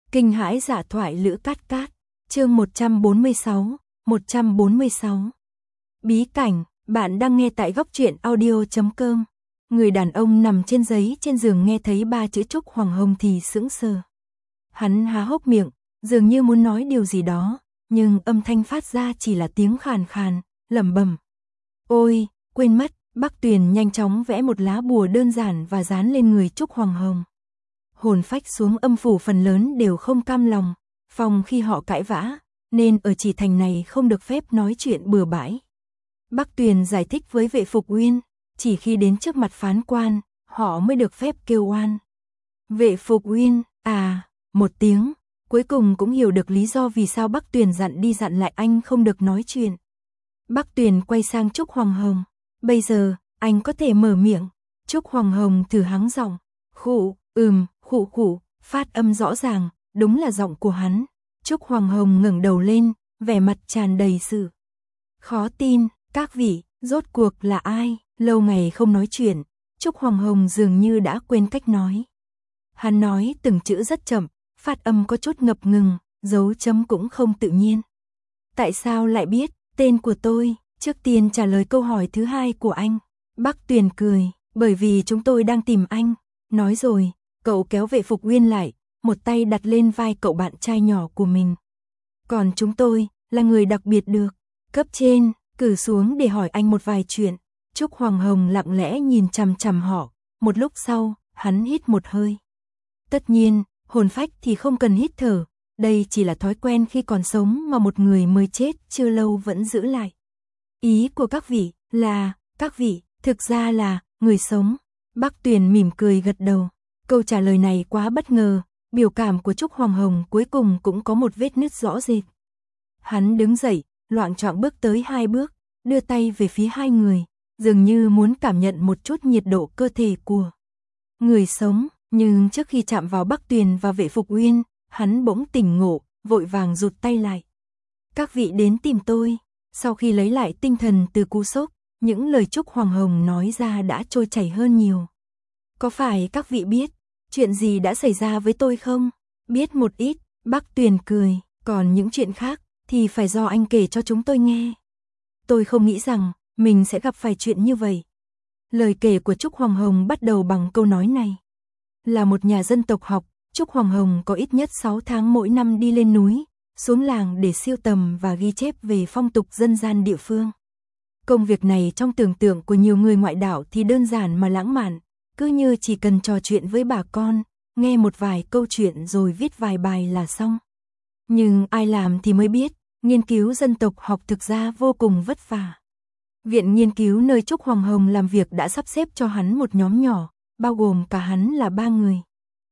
Kinh hãi dạ thoại Lữ Cát Cát, chương 146. Bí cảnh, bạn đang nghe tại góc truyện audio.com. Người đàn ông nằm trên giấy trên giường nghe thấy 3 chữ Trúc Hoàng Hồng thì sững sờ. Hắn há hốc miệng, dường như muốn nói điều gì đó, nhưng âm thanh phát ra chỉ là tiếng khàn khàn, lẩm bẩm. Ôi, quên mất, Bắc Tuyền nhanh chóng vẽ một lá bùa đơn giản và dán lên người Trúc Hoàng Hồng. Hồn phách xuống âm phủ phần lớn đều không cam lòng, phòng khi họ cãi vã, nên ở chỉ thành này không được phép nói chuyện bừa bãi. Bắc Tuyền giải thích với Vệ Phục Uyên, chỉ khi đến trước mặt phán quan, họ mới được phép kêu oan. Vệ Phục Uyên, một tiếng, cuối cùng cũng hiểu được lý do vì sao Bắc Tuyền dặn đi dặn lại anh không được nói chuyện. Bắc Tuyền quay sang Trúc Hoàng Hồng, bây giờ, anh có thể mở miệng. Trúc Hoàng Hồng thử hắng giọng, khụ, khụ, phát âm rõ ràng, đúng là giọng của hắn. Trúc Hoàng Hồng ngẩng đầu lên, vẻ mặt tràn đầy sự khó tin, các vị, rốt cuộc là ai? Lâu ngày không nói chuyện, Trúc Hoàng Hồng dường như đã quên cách nói. Hắn nói từng chữ rất chậm, phát âm có chút ngập ngừng, dấu chấm cũng không tự nhiên. Tại sao lại biết tên của tôi? Trước tiên trả lời câu hỏi thứ hai của anh. Bắc Tuyền cười, bởi vì chúng tôi đang tìm anh. Nói rồi, cậu kéo Vệ Phục Uyên lại, một tay đặt lên vai cậu bạn trai nhỏ của mình. Còn chúng tôi, là người đặc biệt được cấp trên cử xuống để hỏi anh một vài chuyện. Trúc Hoàng Hồng lặng lẽ nhìn chằm chằm họ, một lúc sau, hắn hít một hơi. Tất nhiên, hồn phách thì không cần hít thở, đây chỉ là thói quen khi còn sống mà một người mới chết chưa lâu vẫn giữ lại. Ý của các vị là, các vị, thực ra là, người sống. Bắc Tuyền mỉm cười gật đầu. Câu trả lời này quá bất ngờ, biểu cảm của Trúc Hoàng Hồng cuối cùng cũng có một vết nứt rõ rệt. Hắn đứng dậy, loạng choạng bước tới 2 bước, đưa tay về phía hai người, dường như muốn cảm nhận một chút nhiệt độ cơ thể của người sống, nhưng trước khi chạm vào Bắc Tuyền và Vệ Phục Uyên, hắn bỗng tỉnh ngộ, vội vàng rụt tay lại. Các vị đến tìm tôi. Sau khi lấy lại tinh thần từ cú sốc, những lời Trúc Hoàng Hồng nói ra đã trôi chảy hơn nhiều. Có phải các vị biết chuyện gì đã xảy ra với tôi không? Biết một ít, Bắc Tuyền cười, còn những chuyện khác thì phải do anh kể cho chúng tôi nghe. Tôi không nghĩ rằng mình sẽ gặp phải chuyện như vậy. Lời kể của Trúc Hoàng Hồng bắt đầu bằng câu nói này. Là một nhà dân tộc học, Trúc Hoàng Hồng có ít nhất 6 tháng mỗi năm đi lên núi, xuống làng để siêu tầm và ghi chép về phong tục dân gian địa phương. Công việc này trong tưởng tượng của nhiều người ngoại đạo thì đơn giản mà lãng mạn, cứ như chỉ cần trò chuyện với bà con, nghe một vài câu chuyện rồi viết vài bài là xong. Nhưng ai làm thì mới biết, nghiên cứu dân tộc học thực ra vô cùng vất vả. Viện nghiên cứu nơi Trúc Hoàng Hồng làm việc đã sắp xếp cho hắn một nhóm nhỏ, bao gồm cả hắn là 3 người.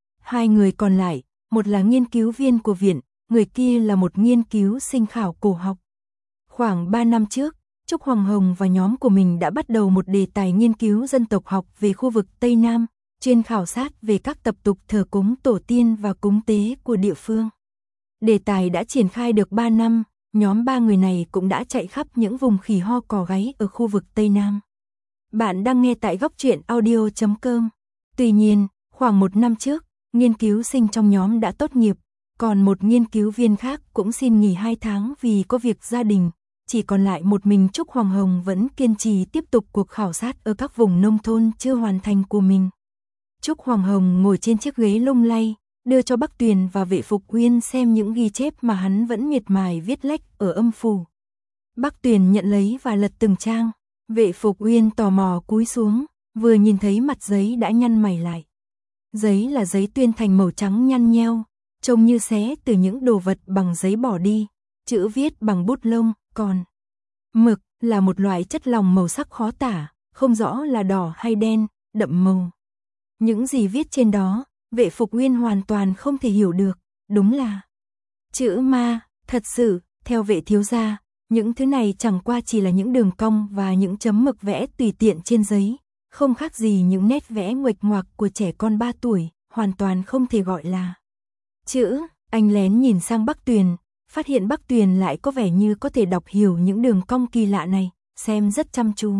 2 người còn lại, một là nghiên cứu viên của viện, người kia là một nghiên cứu sinh khảo cổ học. Khoảng 3 năm trước, Trúc Hoàng Hồng và nhóm của mình đã bắt đầu một đề tài nghiên cứu dân tộc học về khu vực Tây Nam, chuyên khảo sát về các tập tục thờ cúng tổ tiên và cúng tế của địa phương. Đề tài đã triển khai được 3 năm, nhóm 3 người này cũng đã chạy khắp những vùng khỉ ho cò gáy ở khu vực Tây Nam. Bạn đang nghe tại góc truyện audio.com. Tuy nhiên, khoảng 1 năm trước, nghiên cứu sinh trong nhóm đã tốt nghiệp, còn một nghiên cứu viên khác cũng xin nghỉ 2 tháng vì có việc gia đình. Chỉ còn lại một mình Trúc Hoàng Hồng vẫn kiên trì tiếp tục cuộc khảo sát ở các vùng nông thôn chưa hoàn thành của mình. Trúc Hoàng Hồng ngồi trên chiếc ghế lung lay, đưa cho Bắc Tuyền và Vệ Phục Uyên xem những ghi chép mà hắn vẫn miệt mài viết lách ở âm phủ. Bắc Tuyền nhận lấy và lật từng trang. Vệ Phục Uyên tò mò cúi xuống, vừa nhìn thấy mặt giấy đã nhăn mày lại. Giấy là giấy tuyên thành màu trắng nhăn nheo, trông như xé từ những đồ vật bằng giấy bỏ đi, chữ viết bằng bút lông, còn mực là một loại chất lỏng màu sắc khó tả, không rõ là đỏ hay đen, đậm màu. Những gì viết trên đó, Vệ Phục Uyên hoàn toàn không thể hiểu được, đúng là chữ ma. Thật sự, theo Vệ thiếu gia, những thứ này chẳng qua chỉ là những đường cong và những chấm mực vẽ tùy tiện trên giấy, không khác gì những nét vẽ nguệch ngoạc của trẻ con 3 tuổi, hoàn toàn không thể gọi là chữ. Anh lén nhìn sang Bắc Tuyền, phát hiện Bắc Tuyền lại có vẻ như có thể đọc hiểu những đường cong kỳ lạ này, xem rất chăm chú.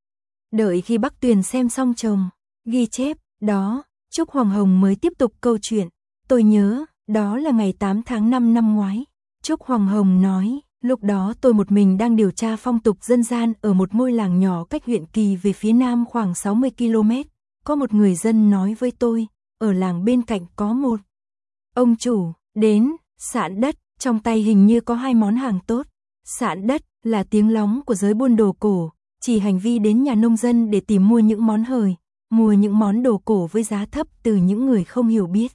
Đợi khi Bắc Tuyền xem xong chồng ghi chép đó, Trúc Hoàng Hồng mới tiếp tục câu chuyện. Tôi nhớ, Đó là ngày 8 tháng 5 năm ngoái. Trúc Hoàng Hồng nói, lúc đó tôi một mình đang điều tra phong tục dân gian ở một ngôi làng nhỏ cách huyện Kỳ về phía nam khoảng 60 km. Có một người dân nói với tôi, ở làng bên cạnh có một ông chủ đến sạn đất, trong tay hình như có 2 món hàng tốt. Sạn đất là tiếng lóng của giới buôn đồ cổ, chỉ hành vi đến nhà nông dân để tìm mua những món hời, mua những món đồ cổ với giá thấp từ những người không hiểu biết.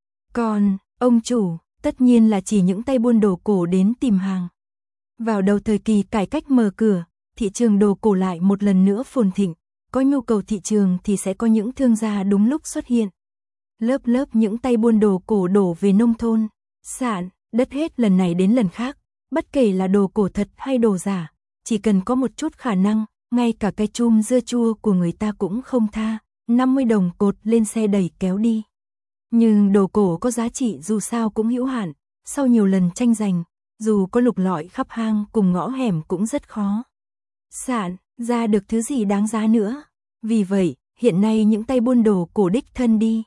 Còn ông chủ, tất nhiên là chỉ những tay buôn đồ cổ đến tìm hàng. Vào đầu thời kỳ cải cách mở cửa, thị trường đồ cổ lại một lần nữa phồn thịnh, có nhu cầu thị trường thì sẽ có những thương gia đúng lúc xuất hiện. Lớp lớp những tay buôn đồ cổ đổ về nông thôn, sạn đất hết lần này đến lần khác, bất kể là đồ cổ thật hay đồ giả, chỉ cần có một chút khả năng, ngay cả cái chum dưa chua của người ta cũng không tha, 50 đồng cột lên xe đẩy kéo đi. Nhưng đồ cổ có giá trị dù sao cũng hữu hạn, sau nhiều lần tranh giành, dù có lục lọi khắp hang cùng ngõ hẻm cũng rất khó sạn ra được thứ gì đáng giá nữa. Vì vậy, hiện nay những tay buôn đồ cổ đích thân đi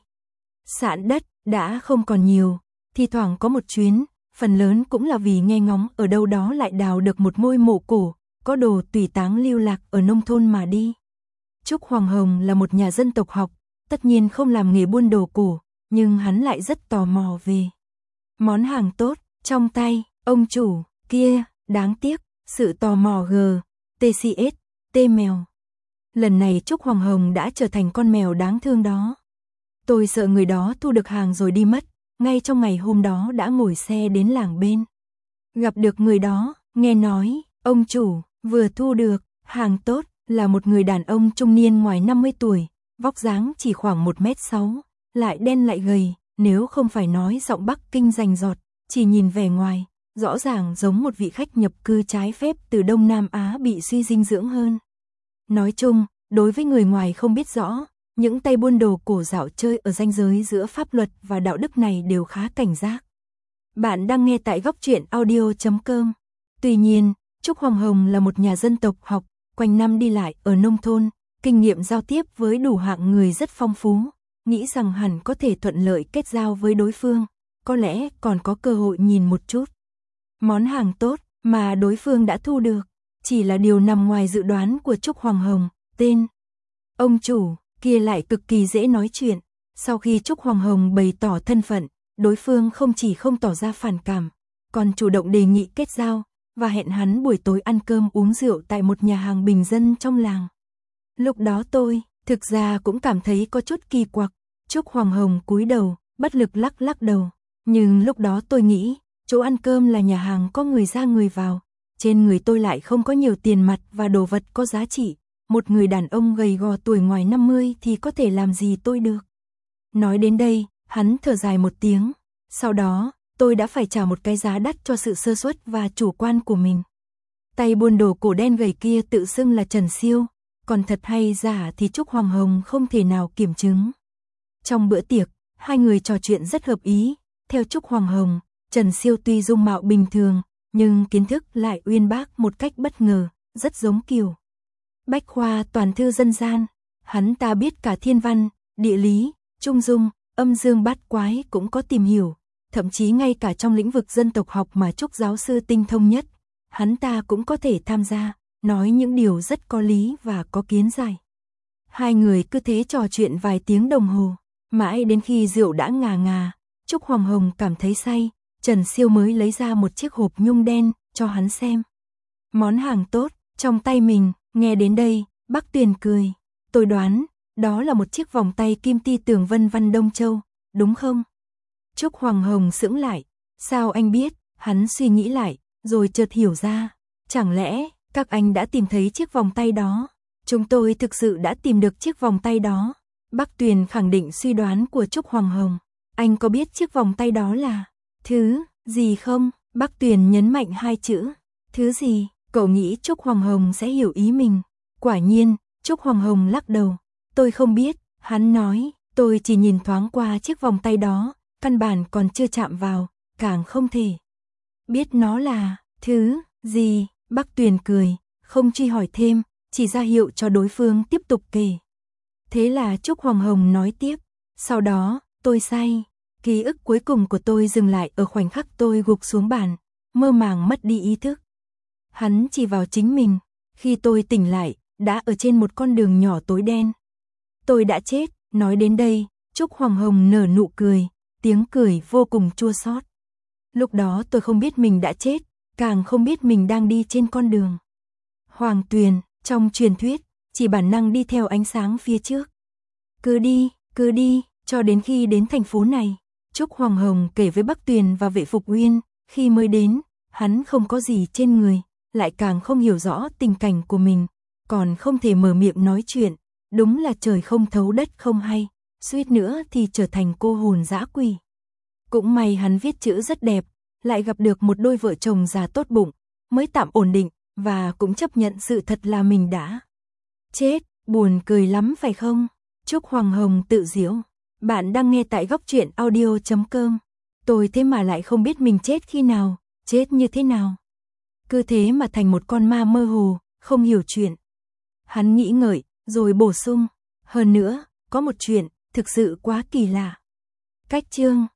sạn đất đã không còn nhiều, thi thoảng có một chuyến, phần lớn cũng là vì nghe ngóng ở đâu đó lại đào được một ngôi mộ cổ, có đồ tùy táng lưu lạc ở nông thôn mà đi. Trúc Hoàng Hồng là một nhà dân tộc học, tất nhiên không làm nghề buôn đồ cổ, nhưng hắn lại rất tò mò về món hàng tốt trong tay ông chủ kia. Đáng tiếc, sự tò mò TCS, mèo. Lần này Trúc Hoàng Hồng đã trở thành con mèo đáng thương đó. Tôi sợ người đó thu được hàng rồi đi mất, ngay trong ngày hôm đó đã ngồi xe đến làng bên. Gặp được người đó, nghe nói, ông chủ vừa thu được hàng tốt, là một người đàn ông trung niên ngoài 50 tuổi, vóc dáng chỉ khoảng 1m6, lại đen lại gầy, nếu không phải nói giọng Bắc Kinh rành rọt, chỉ nhìn vẻ ngoài, rõ ràng giống một vị khách nhập cư trái phép từ Đông Nam Á bị suy dinh dưỡng hơn. Nói chung, đối với người ngoài không biết rõ, những tay buôn đồ cổ dạo chơi ở ranh giới giữa pháp luật và đạo đức này đều khá cảnh giác. Bạn đang nghe tại góc truyện audio.com. Tuy nhiên, Trúc Hoàng Hồng là một nhà dân tộc học, quanh năm đi lại ở nông thôn, kinh nghiệm giao tiếp với đủ hạng người rất phong phú, nghĩ rằng hẳn có thể thuận lợi kết giao với đối phương, có lẽ còn có cơ hội nhìn một chút món hàng tốt mà đối phương đã thu được, chỉ là điều nằm ngoài dự đoán của Trúc Hoàng Hồng. Tên ông chủ kia lại cực kỳ dễ nói chuyện, sau khi Trúc Hoàng Hồng bày tỏ thân phận, đối phương không chỉ không tỏ ra phản cảm, còn chủ động đề nghị kết giao và hẹn hắn buổi tối ăn cơm uống rượu tại một nhà hàng bình dân trong làng. Lúc đó tôi, thực ra cũng cảm thấy có chút kỳ quặc. Trúc Hoàng Hồng cúi đầu, bất lực lắc lắc đầu, nhưng lúc đó tôi nghĩ, chỗ ăn cơm là nhà hàng có người ra người vào, trên người tôi lại không có nhiều tiền mặt và đồ vật có giá trị, một người đàn ông gầy gò tuổi ngoài 50 thì có thể làm gì tôi được. Nói đến đây, hắn thở dài một tiếng, sau đó, tôi đã phải trả một cái giá đắt cho sự sơ suất và chủ quan của mình. Tay buôn đồ cổ đen gầy kia tự xưng là Trần Siêu, còn thật hay giả thì Trúc Hoàng Hồng không thể nào kiểm chứng. Trong bữa tiệc, hai người trò chuyện rất hợp ý, theo Trúc Hoàng Hồng, Trần Siêu tuy dung mạo bình thường, nhưng kiến thức lại uyên bác một cách bất ngờ, rất giống kiểu bách khoa toàn thư dân gian. Hắn ta biết cả thiên văn, địa lý, trung dung, âm dương bát quái cũng có tìm hiểu, thậm chí ngay cả trong lĩnh vực dân tộc học mà Trúc giáo sư tinh thông nhất, hắn ta cũng có thể tham gia, nói những điều rất có lý và có kiến giải. Hai người cứ thế trò chuyện vài tiếng đồng hồ, mãi đến khi rượu đã ngà ngà, Trúc Hoàng Hồng cảm thấy say, Trần Siêu mới lấy ra một chiếc hộp nhung đen cho hắn xem. Món hàng tốt trong tay mình. Nghe đến đây, Bác Tuyền cười, tôi đoán, đó là một chiếc vòng tay kim ti tường vân văn Đông Châu, đúng không? Trúc Hoàng Hồng sững lại, sao anh biết? Hắn suy nghĩ lại, rồi chợt hiểu ra, chẳng lẽ các anh đã tìm thấy chiếc vòng tay đó? Chúng tôi thực sự đã tìm được chiếc vòng tay đó. Bác Tuyền khẳng định suy đoán của Trúc Hoàng Hồng. Anh có biết chiếc vòng tay đó là thứ gì không? Bác Tuyền nhấn mạnh hai chữ, thứ gì? Cậu nghĩ Trúc Hoàng Hồng sẽ hiểu ý mình. Quả nhiên, Trúc Hoàng Hồng lắc đầu. Tôi không biết, hắn nói, tôi chỉ nhìn thoáng qua chiếc vòng tay đó, căn bản còn chưa chạm vào, càng không thể biết nó là thứ gì. Bác Tuyền cười, không truy hỏi thêm, chỉ ra hiệu cho đối phương tiếp tục kể. Thế là Trúc Hoàng Hồng nói tiếp, sau đó, tôi say, Ký ức cuối cùng của tôi dừng lại ở khoảnh khắc tôi gục xuống bàn, mơ màng mất đi ý thức. Hắn chỉ vào chính mình, khi tôi tỉnh lại, đã ở trên một con đường nhỏ tối đen. Tôi đã chết, nói đến đây, Trúc Hoàng Hồng nở nụ cười, tiếng cười vô cùng chua xót. Lúc đó tôi không biết mình đã chết, càng không biết mình đang đi trên con đường. Hoàng Tuyền, trong truyền thuyết, chỉ bản năng đi theo ánh sáng phía trước. Cứ đi, cho đến khi đến thành phố này. Trúc Hoàng Hồng kể với Bắc Tuyền và Vệ Phục Uyên, khi mới đến, hắn không có gì trên người, lại càng không hiểu rõ tình cảnh của mình, còn không thể mở miệng nói chuyện, đúng là trời không thấu đất không hay, suýt nữa thì trở thành cô hồn dã quỷ. Cũng may hắn viết chữ rất đẹp, lại gặp được một đôi vợ chồng già tốt bụng, mới tạm ổn định, và cũng chấp nhận sự thật là mình đã chết, buồn cười lắm phải không? Trúc Hoàng Hồng tự giễu. Bạn đang nghe tại góc truyện audio.com. Tôi thế mà lại không biết mình chết khi nào, chết như thế nào. Cứ thế mà thành một con ma mơ hồ, không hiểu chuyện. Hắn nghĩ ngợi, rồi bổ sung. Hơn nữa, có một chuyện, thực sự quá kỳ lạ. Cách chương